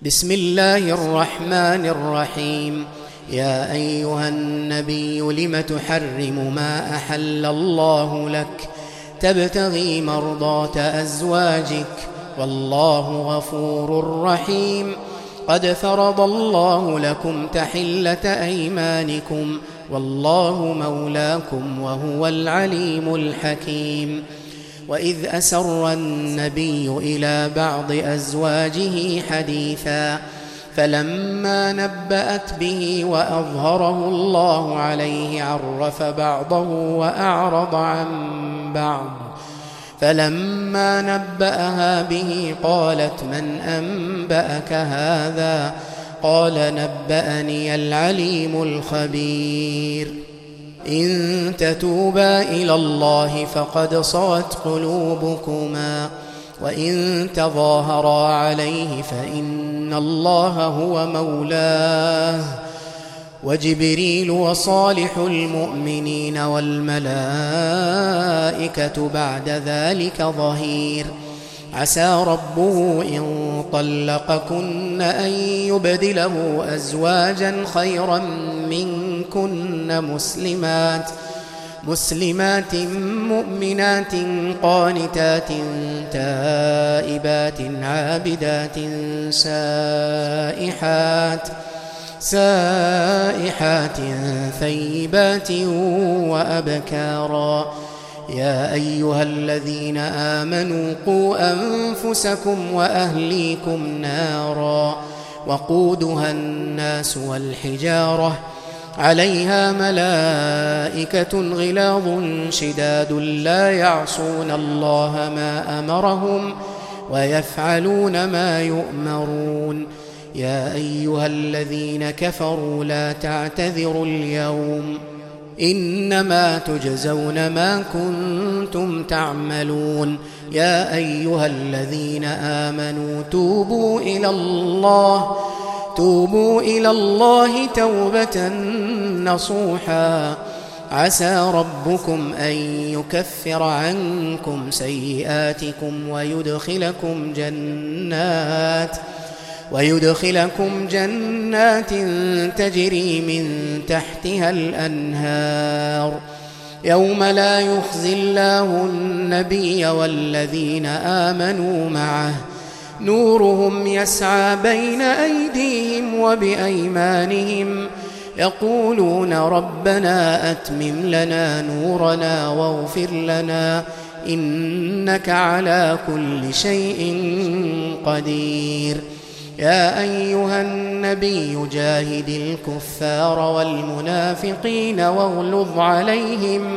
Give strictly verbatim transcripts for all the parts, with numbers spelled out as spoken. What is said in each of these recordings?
بسم الله الرحمن الرحيم. يا أيها النبي لم تحرم ما أحل الله لك تبتغي مرضات أزواجك والله غفور رحيم. قد فرض الله لكم تحلة أيمانكم والله مولاكم وهو العليم الحكيم. وإذ أسر النبي إلى بعض أزواجه حديثا فلما نبأت به وأظهره الله عليه عرف بعضه وأعرض عن بعض. فلما نبأها به قالت من أنبأك هذا؟ قال نبأني العليم الخبير. إن تتوبا إلى الله فقد صغت قلوبكما وإن تظاهرا عليه فإن الله هو مولاه وجبريل وصالح المؤمنين والملائكة بعد ذلك ظهير. عسى ربه إن طلقكن أن يبدله أزواجا خيرا منكن مسلمات مسلمات مؤمنات قانتات تائبات عابدات سائحات سائحات ثيبات وأبكارا. يا أيها الذين آمنوا قوا أنفسكم وأهليكم نارا وقودها الناس والحجارة عليها ملائكة غلاظ شداد لا يعصون الله ما أمرهم ويفعلون ما يؤمرون. يا أيها الذين كفروا لا تعتذروا اليوم إنما تجزون ما كنتم تعملون. يا أيها الذين آمنوا توبوا إلى الله توبوا إلى الله توبة نصوحا عسى ربكم أن يكفر عنكم سيئاتكم ويدخلكم جنات ويدخلكم جنات تجري من تحتها الأنهار يوم لا يخزي الله النبي والذين آمنوا معه نورهم يسعى بين أيديهم وبأيمانهم يقولون ربنا أتمم لنا نورنا واغفر لنا إنك على كل شيء قدير. يا أيها النبي جاهد الكفار والمنافقين واغلظ عليهم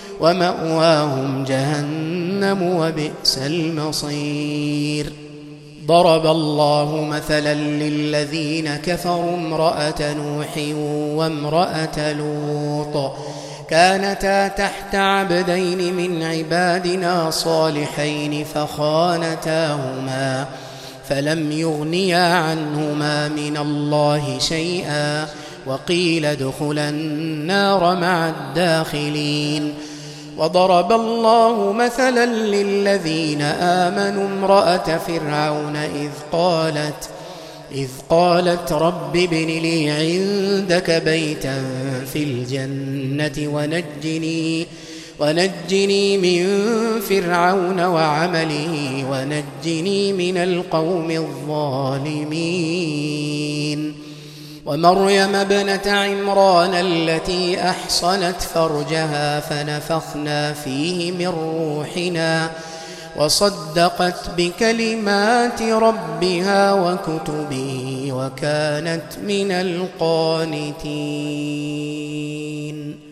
ومأواهم جهنم وبئس المصير. ضرب الله مثلا للذين كفروا امرأة نوح وامرأة لوط كانتا تحت عبدين من عبادنا صالحين فخانتاهما فلم يغنيا عنهما من الله شيئا وقيل ادخلا النار مع الداخلين. وضرب الله مثلا للذين آمنوا امرأة فرعون إذ قالت إذ قالت رب ابن لي عندك بيتا في الجنة ونجني ونجني من فرعون وعمله ونجني من القوم الظالمين. ومريم ابنة عمران التي أحصنت فرجها فنفخنا فيه من روحنا وصدقت بكلمات ربها وكتبه وكانت من القانتين.